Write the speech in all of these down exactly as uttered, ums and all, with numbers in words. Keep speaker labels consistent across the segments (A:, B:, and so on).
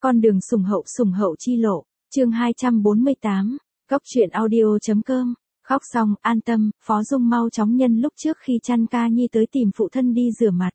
A: Con đường sủng hậu sủng hậu chi lộ, chương hai trăm bốn mươi tám, Cóc truyện audio.com. Khóc xong, an tâm, Phó Dung mau chóng nhân lúc trước khi chăn ca nhi tới tìm phụ thân đi rửa mặt.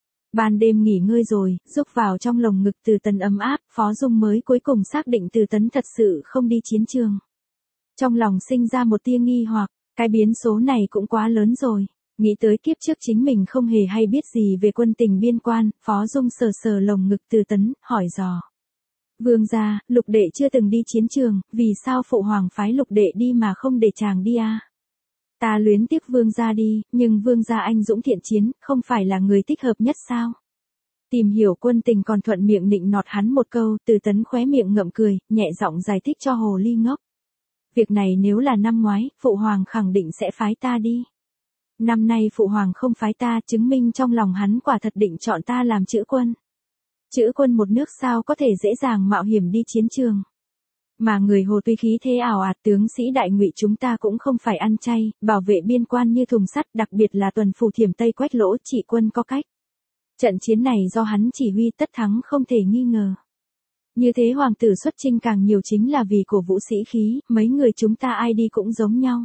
A: Ban đêm nghỉ ngơi rồi, rúc vào trong lồng ngực Từ Tấn ấm áp, Phó Dung mới cuối cùng xác định Từ Tấn thật sự không đi chiến trường. Trong lòng sinh ra một tia nghi hoặc, cái biến số này cũng quá lớn rồi. Nghĩ tới kiếp trước chính mình không hề hay biết gì về quân tình biên quan, Phó Dung sờ sờ lồng ngực Từ Tấn, hỏi dò. Vương gia, Lục đệ chưa từng đi chiến trường, vì sao phụ hoàng phái Lục đệ đi mà không để chàng đi à? Ta luyến tiếc vương gia đi, nhưng vương gia anh dũng thiện chiến, không phải là người thích hợp nhất sao? Tìm hiểu quân tình còn thuận miệng nịnh nọt hắn một câu, Từ Tấn khóe miệng ngậm cười, nhẹ giọng giải thích cho hồ ly ngốc. Việc này nếu là năm ngoái, phụ hoàng khẳng định sẽ phái ta đi. Năm nay phụ hoàng không phái ta, chứng minh trong lòng hắn quả thật định chọn ta làm chữ quân. Chữ quân một nước sao có thể dễ dàng mạo hiểm đi chiến trường. Mà người Hồ tuy khí thế ảo ạt, tướng sĩ đại ngụy chúng ta cũng không phải ăn chay, bảo vệ biên quan như thùng sắt, đặc biệt là tuần phủ Thiểm Tây Quách Lỗ trị quân có cách. Trận chiến này do hắn chỉ huy tất thắng không thể nghi ngờ. Như thế hoàng tử xuất chinh càng nhiều chính là vì cổ vũ sĩ khí, mấy người chúng ta ai đi cũng giống nhau.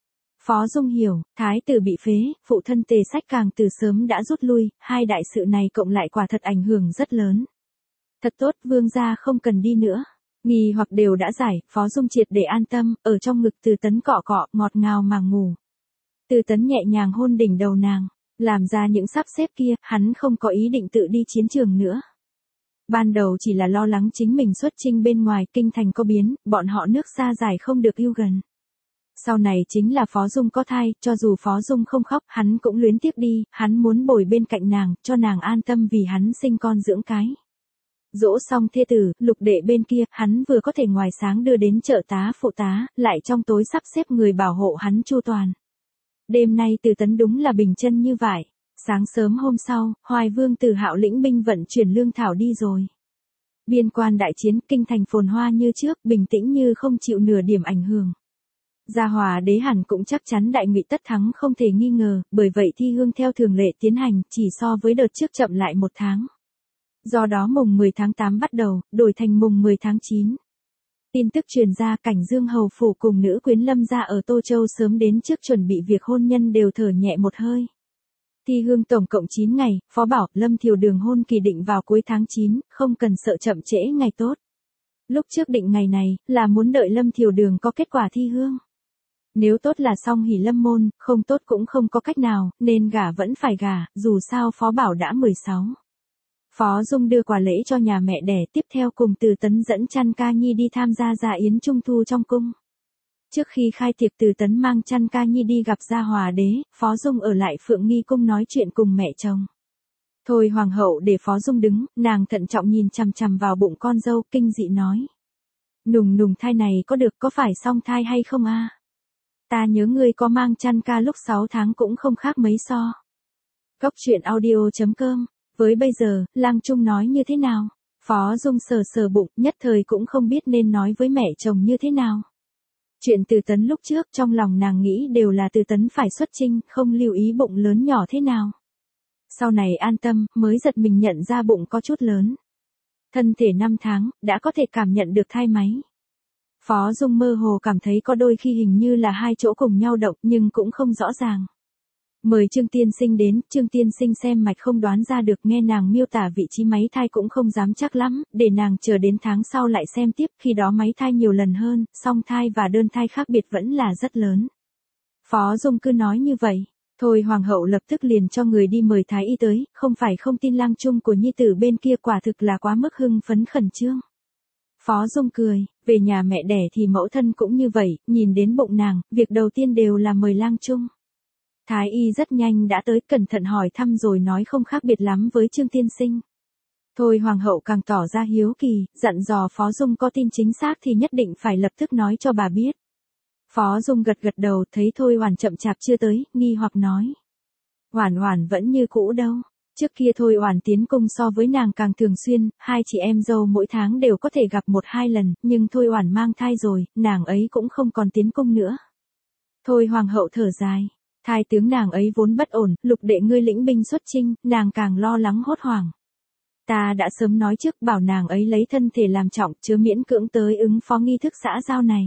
A: Phó Dung hiểu, thái tử bị phế, phụ thân Tề Sách càng từ sớm đã rút lui, hai đại sự này cộng lại quả thật ảnh hưởng rất lớn. Thật tốt, vương gia không cần đi nữa. Nghi hoặc đều đã giải, Phó Dung triệt để an tâm, ở trong ngực Từ Tấn cọ cọ, ngọt ngào mà ngủ. Từ Tấn nhẹ nhàng hôn đỉnh đầu nàng, làm ra những sắp xếp kia, hắn không có ý định tự đi chiến trường nữa. Ban đầu chỉ là lo lắng chính mình xuất chinh bên ngoài, kinh thành có biến, bọn họ nước xa dài không được yêu gần. Sau này chính là Phó Dung có thai, cho dù Phó Dung không khóc, hắn cũng luyến tiếc đi, hắn muốn bồi bên cạnh nàng, cho nàng an tâm vì hắn sinh con dưỡng cái. Dỗ xong thê tử, Lục đệ bên kia, hắn vừa có thể ngoài sáng đưa đến trợ tá phụ tá, lại trong tối sắp xếp người bảo hộ hắn chu toàn. Đêm nay Từ Tấn đúng là bình chân như vậy. Sáng sớm hôm sau, Hoài Vương Từ Hạo lĩnh binh vận chuyển lương thảo đi rồi. Biên quan đại chiến, kinh thành phồn hoa như trước, bình tĩnh như không chịu nửa điểm ảnh hưởng. Gia Hòa đế hẳn cũng chắc chắn đại ngụy tất thắng không thể nghi ngờ, bởi vậy thi hương theo thường lệ tiến hành, chỉ so với đợt trước chậm lại một tháng. Do đó mùng mười tháng tám bắt đầu, đổi thành mùng mười tháng chín. Tin tức truyền ra, Cảnh Dương hầu phủ cùng nữ quyến Lâm gia ở Tô Châu sớm đến trước chuẩn bị việc hôn nhân đều thở nhẹ một hơi. Thi hương tổng cộng chín ngày, Phó bảo, Lâm Thiều Đường hôn kỳ định vào cuối tháng chín, không cần sợ chậm trễ ngày tốt. Lúc trước định ngày này, là muốn đợi Lâm Thiều Đường có kết quả thi hương. Nếu tốt là xong hỉ lâm môn, không tốt cũng không có cách nào, nên gả vẫn phải gả, dù sao Phó bảo đã mười sáu. Phó Dung đưa quà lễ cho nhà mẹ đẻ, tiếp theo cùng Từ Tấn dẫn chăn ca nhi đi tham gia dạ yến trung thu trong cung. Trước khi khai tiệc Từ Tấn mang chăn ca nhi đi gặp Gia Hòa đế, Phó Dung ở lại Phượng Nghi cung nói chuyện cùng mẹ chồng. Thôi hoàng hậu để Phó Dung đứng, nàng thận trọng nhìn chằm chằm vào bụng con dâu, kinh dị nói. Nùng nùng thai này có được, có phải song thai hay không a? Ta nhớ ngươi có mang chăn ca lúc sáu tháng cũng không khác mấy so. Cóc truyện audio.com. Với bây giờ, lang trung nói như thế nào? Phó Dung sờ sờ bụng, nhất thời cũng không biết nên nói với mẹ chồng như thế nào. Chuyện Từ Tấn lúc trước trong lòng nàng nghĩ đều là Từ Tấn phải xuất chinh, không lưu ý bụng lớn nhỏ thế nào. Sau này an tâm, mới giật mình nhận ra bụng có chút lớn. Thân thể năm tháng, đã có thể cảm nhận được thai máy. Phó Dung mơ hồ cảm thấy có đôi khi hình như là hai chỗ cùng nhau động nhưng cũng không rõ ràng. Mời Trương Tiên Sinh đến, Trương Tiên Sinh xem mạch không đoán ra được, nghe nàng miêu tả vị trí máy thai cũng không dám chắc lắm, để nàng chờ đến tháng sau lại xem tiếp, khi đó máy thai nhiều lần hơn, song thai và đơn thai khác biệt vẫn là rất lớn. Phó Dung cứ nói như vậy, thôi hoàng hậu lập tức liền cho người đi mời thái y tới, không phải không tin lang trung của nhi tử bên kia quả thực là quá mức hưng phấn khẩn trương. Phó Dung cười, về nhà mẹ đẻ thì mẫu thân cũng như vậy, nhìn đến bụng nàng, việc đầu tiên đều là mời lang trung. Thái y rất nhanh đã tới, cẩn thận hỏi thăm rồi nói không khác biệt lắm với Trương Tiên Sinh. Thôi hoàng hậu càng tỏ ra hiếu kỳ, dặn dò Phó Dung có tin chính xác thì nhất định phải lập tức nói cho bà biết. Phó Dung gật gật đầu, thấy Thôi Hoàn chậm chạp chưa tới, nghi hoặc nói. Hoàn Hoàn vẫn như cũ đâu. Trước kia Thôi Hoàn tiến cung so với nàng càng thường xuyên, hai chị em dâu mỗi tháng đều có thể gặp một hai lần, nhưng Thôi Hoàn mang thai rồi, nàng ấy cũng không còn tiến cung nữa. Thôi hoàng hậu thở dài. Thai tướng nàng ấy vốn bất ổn, Lục đệ ngươi lĩnh binh xuất chinh, nàng càng lo lắng hốt hoảng. Ta đã sớm nói trước bảo nàng ấy lấy thân thể làm trọng, chớ miễn cưỡng tới ứng phó nghi thức xã giao này.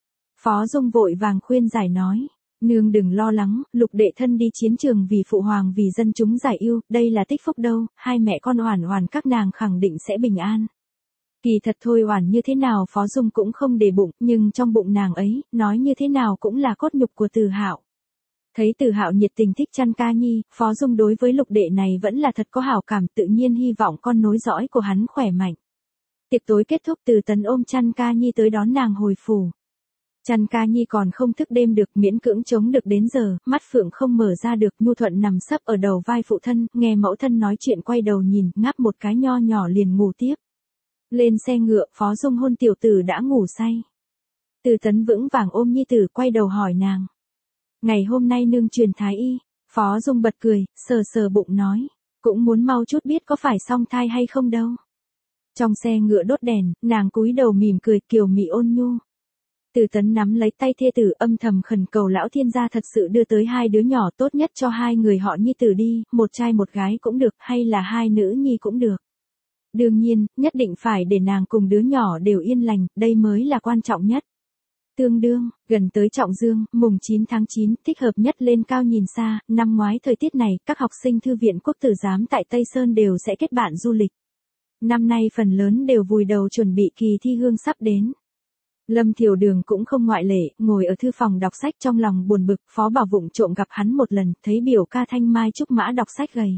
A: Phó Dung vội vàng khuyên giải nói. Nương đừng lo lắng, Lục đệ thân đi chiến trường vì phụ hoàng vì dân chúng giải ưu, đây là tích phúc đâu, hai mẹ con Oản Oản các nàng khẳng định sẽ bình an. Kỳ thật thôi Oản như thế nào Phó Dung cũng không để bụng, nhưng trong bụng nàng ấy, nói như thế nào cũng là cốt nhục của Từ Hạo. Thấy Từ Hạo nhiệt tình thích chăn ca nhi, Phó Dung đối với Lục đệ này vẫn là thật có hảo cảm, tự nhiên hy vọng con nối dõi của hắn khỏe mạnh. Tiệc tối kết thúc, Từ Tấn ôm chăn ca nhi tới đón nàng hồi phủ. Chăn ca nhi còn không thức đêm được, miễn cưỡng chống được đến giờ, mắt phượng không mở ra được, nhu thuận nằm sấp ở đầu vai phụ thân, nghe mẫu thân nói chuyện quay đầu nhìn, ngáp một cái nho nhỏ liền ngủ tiếp. Lên xe ngựa, Phó Dung hôn tiểu tử đã ngủ say. Từ Tấn vững vàng ôm nhi tử quay đầu hỏi nàng. Ngày hôm nay nương truyền thái y, Phó Dung bật cười, sờ sờ bụng nói, cũng muốn mau chút biết có phải song thai hay không đâu. Trong xe ngựa đốt đèn, nàng cúi đầu mỉm cười kiều mị ôn nhu. Từ Tấn nắm lấy tay thê tử âm thầm khẩn cầu lão thiên gia thật sự đưa tới hai đứa nhỏ, tốt nhất cho hai người họ nhi tử đi, một trai một gái cũng được, hay là hai nữ nhi cũng được. Đương nhiên, nhất định phải để nàng cùng đứa nhỏ đều yên lành, đây mới là quan trọng nhất. Tương đương, gần tới Trọng Dương, mùng chín tháng chín, thích hợp nhất lên cao nhìn xa, năm ngoái thời tiết này, các học sinh Thư viện Quốc tử giám tại Tây Sơn đều sẽ kết bạn du lịch. Năm nay phần lớn đều vùi đầu chuẩn bị kỳ thi hương sắp đến. Lâm Thiều Đường cũng không ngoại lệ, ngồi ở thư phòng đọc sách trong lòng buồn bực, Phó Bảo vụng trộm gặp hắn một lần, thấy biểu ca Thanh Mai Trúc Mã đọc sách gầy.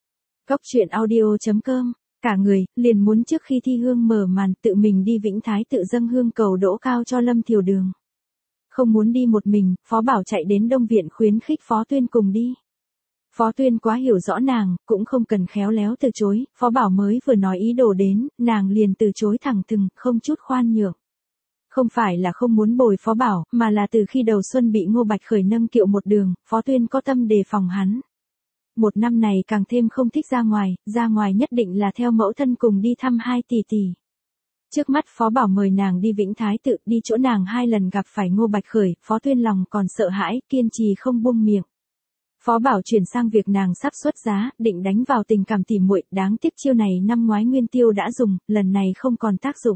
A: Cốc truyện audio chấm com, cả người, liền muốn trước khi thi hương mở màn tự mình đi Vĩnh Thái tự dâng hương cầu đỗ cao cho Lâm Thiều Đường. Không muốn đi một mình, Phó Bảo chạy đến Đông Viện khuyến khích Phó Tuyên cùng đi. Phó Tuyên quá hiểu rõ nàng, cũng không cần khéo léo từ chối, Phó Bảo mới vừa nói ý đồ đến, nàng liền từ chối thẳng thừng, không chút khoan nhượng. Không phải là không muốn bồi Phó Bảo, mà là từ khi đầu xuân bị Ngô Bạch Khởi nâng kiệu một đường, Phó Tuyên có tâm đề phòng hắn. Một năm này càng thêm không thích ra ngoài, ra ngoài nhất định là theo mẫu thân cùng đi thăm hai tỷ tỷ. Trước mắt Phó Bảo mời nàng đi Vĩnh Thái tự, đi chỗ nàng hai lần gặp phải Ngô Bạch Khởi, Phó Tuyên lòng còn sợ hãi, kiên trì không buông miệng. Phó Bảo chuyển sang việc nàng sắp xuất giá, định đánh vào tình cảm tỉ muội, đáng tiếc chiêu này năm ngoái Nguyên Tiêu đã dùng, lần này không còn tác dụng.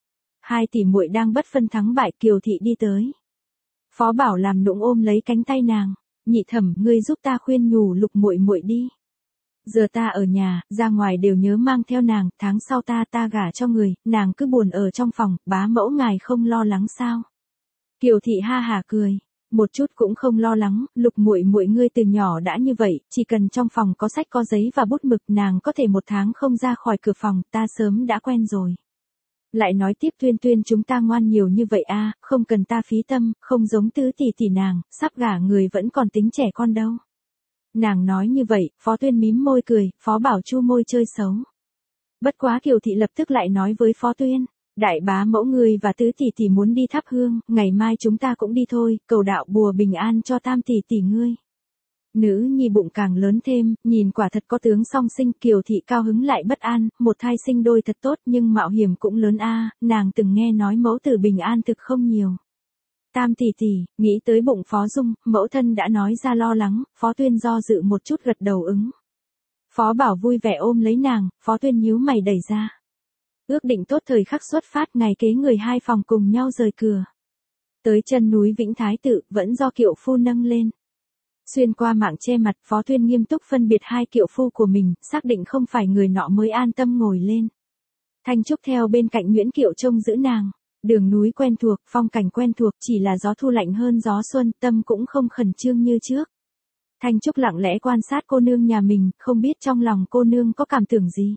A: Hai tỷ muội đang bất phân thắng bại, Kiều thị đi tới. Phó Bảo làm nũng ôm lấy cánh tay nàng, nhị thẩm, ngươi giúp ta khuyên nhủ Lục muội muội đi. Giờ ta ở nhà, ra ngoài đều nhớ mang theo nàng, tháng sau ta ta gả cho người, nàng cứ buồn ở trong phòng, bá mẫu ngài không lo lắng sao? Kiều thị ha hả cười, một chút cũng không lo lắng, Lục muội muội ngươi từ nhỏ đã như vậy, chỉ cần trong phòng có sách có giấy và bút mực, nàng có thể một tháng không ra khỏi cửa phòng, ta sớm đã quen rồi. Lại nói tiếp, Tuyên Tuyên chúng ta ngoan nhiều như vậy a, không cần ta phí tâm, không giống tứ tỷ tỷ nàng, sắp gả người vẫn còn tính trẻ con đâu. Nàng nói như vậy, Phó Tuyên mím môi cười, Phó Bảo chu môi chơi xấu. Bất quá Kiều thị lập tức lại nói với Phó Tuyên, đại bá mẫu người và tứ tỷ tỷ muốn đi thắp hương, ngày mai chúng ta cũng đi thôi, cầu đạo bùa bình an cho tam tỷ tỷ ngươi. Nữ nhi bụng càng lớn thêm, nhìn quả thật có tướng song sinh, Kiều thị cao hứng lại bất an, một thai sinh đôi thật tốt nhưng mạo hiểm cũng lớn a, nàng từng nghe nói mẫu tử bình an thực không nhiều. Tam tỷ tỷ, nghĩ tới bụng Phó Dung, mẫu thân đã nói ra lo lắng, Phó Tuyên do dự một chút gật đầu ứng. Phó Bảo vui vẻ ôm lấy nàng, Phó Tuyên nhíu mày đẩy ra. Ước định tốt thời khắc xuất phát, ngày kế người hai phòng cùng nhau rời cửa. Tới chân núi Vĩnh Thái tự, vẫn do kiệu phu nâng lên. Xuyên qua mạng che mặt, Phó Tuyên nghiêm túc phân biệt hai kiệu phu của mình, xác định không phải người nọ mới an tâm ngồi lên. Thanh Trúc theo bên cạnh Nguyễn Kiệu trông giữ nàng. Đường núi quen thuộc, phong cảnh quen thuộc, chỉ là gió thu lạnh hơn gió xuân, tâm cũng không khẩn trương như trước. Thanh Trúc lặng lẽ quan sát cô nương nhà mình, không biết trong lòng cô nương có cảm tưởng gì.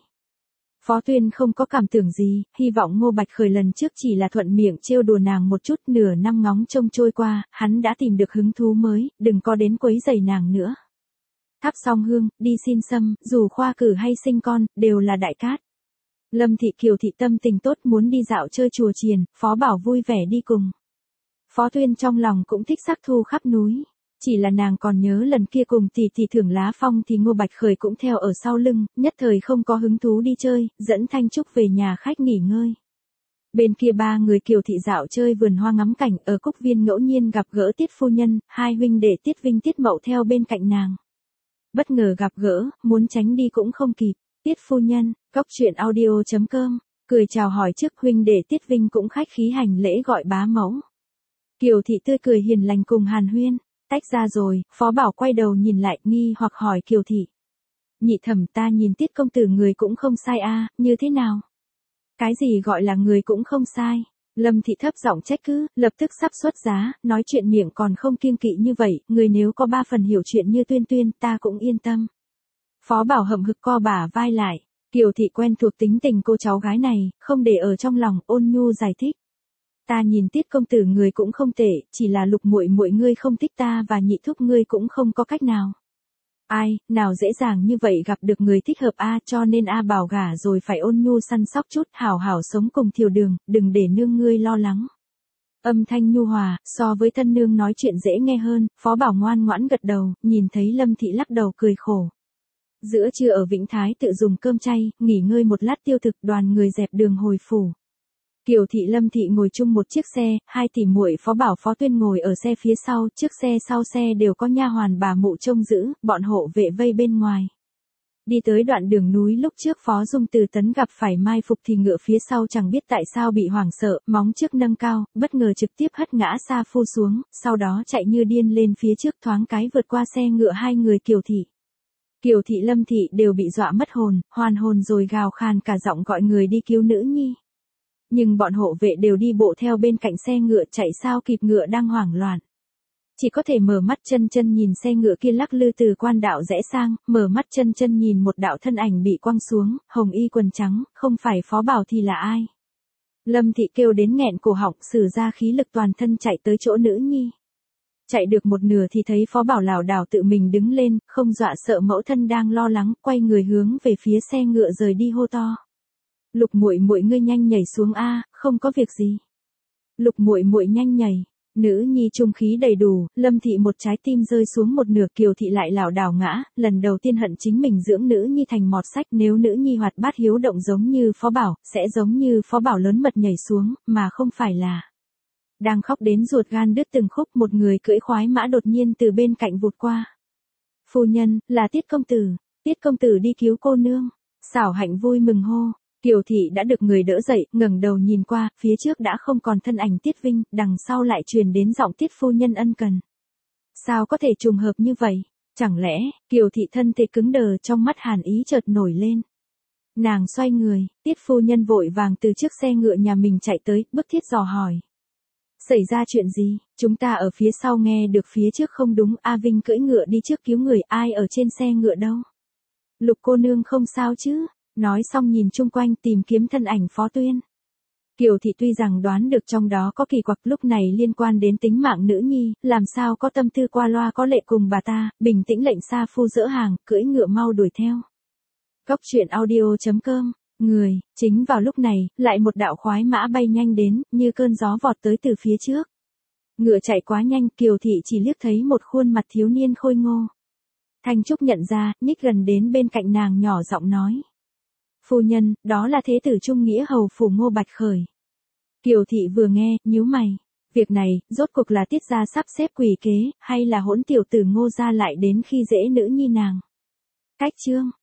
A: Phó Tuyên không có cảm tưởng gì, hy vọng Ngô Bạch Khởi lần trước chỉ là thuận miệng trêu đùa nàng một chút, nửa năm ngóng trông trôi qua, hắn đã tìm được hứng thú mới, đừng có đến quấy rầy nàng nữa. Thắp xong hương, đi xin sâm, dù khoa cử hay sinh con, đều là đại cát. Lâm thị Kiều thị tâm tình tốt muốn đi dạo chơi chùa chiền, Phó Bảo vui vẻ đi cùng. Phó Tuyên trong lòng cũng thích sắc thu khắp núi. Chỉ là nàng còn nhớ lần kia cùng tỷ tỷ thưởng lá phong thì Ngô Bạch Khởi cũng theo ở sau lưng, nhất thời không có hứng thú đi chơi, dẫn Thanh Trúc về nhà khách nghỉ ngơi. Bên kia ba người Kiều thị dạo chơi vườn hoa ngắm cảnh, ở Cúc Viên ngẫu nhiên gặp gỡ Tiết phu nhân, hai huynh đệ Tiết Vinh Tiết Mậu theo bên cạnh nàng. Bất ngờ gặp gỡ, muốn tránh đi cũng không kịp. Tiết phu nhân, cóc truyện audio chấm com, cười chào hỏi trước huynh đệ Tiết Vinh cũng khách khí hành lễ gọi bá mẫu. Kiều thị tươi cười hiền lành cùng hàn huyên, tách ra rồi, Phó Bảo quay đầu nhìn lại nghi hoặc hỏi Kiều thị. Nhị thẩm ta nhìn Tiết công tử người cũng không sai a, như thế nào? Cái gì gọi là người cũng không sai? Lâm thị thấp giọng trách cứ, lập tức sắp xuất giá, nói chuyện miệng còn không kiêng kỵ như vậy, người nếu có ba phần hiểu chuyện như Tuyên Tuyên ta cũng yên tâm. Phó Bảo hậm hực co bả vai lại, Kiều thị quen thuộc tính tình cô cháu gái này, không để ở trong lòng, ôn nhu giải thích. Ta nhìn Tiết công tử người cũng không tệ, chỉ là Lục muội muội ngươi không thích ta và nhị thúc ngươi cũng không có cách nào. Ai, nào dễ dàng như vậy gặp được người thích hợp a, cho nên a Bảo gả rồi phải ôn nhu săn sóc chút, hảo hảo sống cùng Thiều Đường, đừng để nương ngươi lo lắng. Âm thanh nhu hòa, so với thân nương nói chuyện dễ nghe hơn, Phó Bảo ngoan ngoãn gật đầu, nhìn thấy Lâm thị lắc đầu cười khổ. Giữa trưa ở Vĩnh Thái tự dùng cơm chay, nghỉ ngơi một lát tiêu thực, đoàn người dẹp đường hồi phủ. Kiều thị Lâm thị ngồi chung một chiếc xe, hai tỷ muội Phó Bảo Phó Tuyên ngồi ở xe phía sau, trước xe sau xe đều có nha hoàn bà mụ trông giữ, bọn hộ vệ vây bên ngoài. Đi tới đoạn đường núi lúc trước Phó Dung Từ Tấn gặp phải mai phục thì ngựa phía sau chẳng biết tại sao bị hoảng sợ, móng trước nâng cao, bất ngờ trực tiếp hất ngã Sa Phu xuống, sau đó chạy như điên lên phía trước thoáng cái vượt qua xe ngựa hai người Kiều thị. Kiều thị Lâm thị đều bị dọa mất hồn, hoàn hồn rồi gào khan cả giọng gọi người đi cứu nữ nhi. Nhưng bọn hộ vệ đều đi bộ theo bên cạnh xe ngựa chạy sao kịp ngựa đang hoảng loạn. Chỉ có thể mở mắt chân chân nhìn xe ngựa kia lắc lư từ quan đạo rẽ sang, mở mắt chân chân nhìn một đạo thân ảnh bị quăng xuống, hồng y quần trắng, không phải Phó Bảo thì là ai. Lâm thị kêu đến nghẹn cổ họng, sử ra khí lực toàn thân chạy tới chỗ nữ nhi. Chạy được một nửa thì thấy Phó Bảo lảo đảo tự mình đứng lên, không dọa sợ mẫu thân đang lo lắng, quay người hướng về phía xe ngựa rời đi hô to. Lục muội muội ngươi nhanh nhảy xuống a, không có việc gì. Lục muội muội nhanh nhảy. Nữ nhi trung khí đầy đủ, Lâm thị một trái tim rơi xuống một nửa, Kiều thị lại lảo đảo ngã, lần đầu tiên hận chính mình dưỡng nữ nhi thành mọt sách, nếu nữ nhi hoạt bát hiếu động giống như Phó Bảo, sẽ giống như Phó Bảo lớn mật nhảy xuống, mà không phải là. Đang khóc đến ruột gan đứt từng khúc, một người cưỡi khoái mã đột nhiên từ bên cạnh vụt qua. Phu nhân, là Tiết công tử, Tiết công tử đi cứu cô nương. Xảo Hạnh vui mừng hô. Kiều thị đã được người đỡ dậy, ngẩng đầu nhìn qua, phía trước đã không còn thân ảnh Tiết Vinh, đằng sau lại truyền đến giọng Tiết phu nhân ân cần. Sao có thể trùng hợp như vậy? Chẳng lẽ, Kiều thị thân thể cứng đờ, trong mắt hàn ý chợt nổi lên. Nàng xoay người, Tiết phu nhân vội vàng từ trước xe ngựa nhà mình chạy tới, bức thiết dò hỏi. Xảy ra chuyện gì? Chúng ta ở phía sau nghe được phía trước không đúng, A Vinh cưỡi ngựa đi trước cứu người, ai ở trên xe ngựa đâu? Lục cô nương không sao chứ? Nói xong nhìn chung quanh tìm kiếm thân ảnh Phó Tuyên. Kiều thị tuy rằng đoán được trong đó có kỳ quặc, lúc này liên quan đến tính mạng nữ nhi, làm sao có tâm tư qua loa có lệ cùng bà ta, bình tĩnh lệnh Sa Phu dỡ hàng, cưỡi ngựa mau đuổi theo. Cóc truyện audio chấm com, người, chính vào lúc này, lại một đạo khoái mã bay nhanh đến, như cơn gió vọt tới từ phía trước. Ngựa chạy quá nhanh, Kiều thị chỉ liếc thấy một khuôn mặt thiếu niên khôi ngô. Thanh Trúc nhận ra, nhích gần đến bên cạnh nàng nhỏ giọng nói. Phu nhân, đó là thế tử trung nghĩa hầu phủ Ngô Bạch Khởi. Kiều thị vừa nghe, nhíu mày. Việc này, rốt cuộc là Tiết gia sắp xếp quỷ kế, hay là hỗn tiểu tử Ngô gia lại đến khi dễ nữ nhi nàng? Cách chương.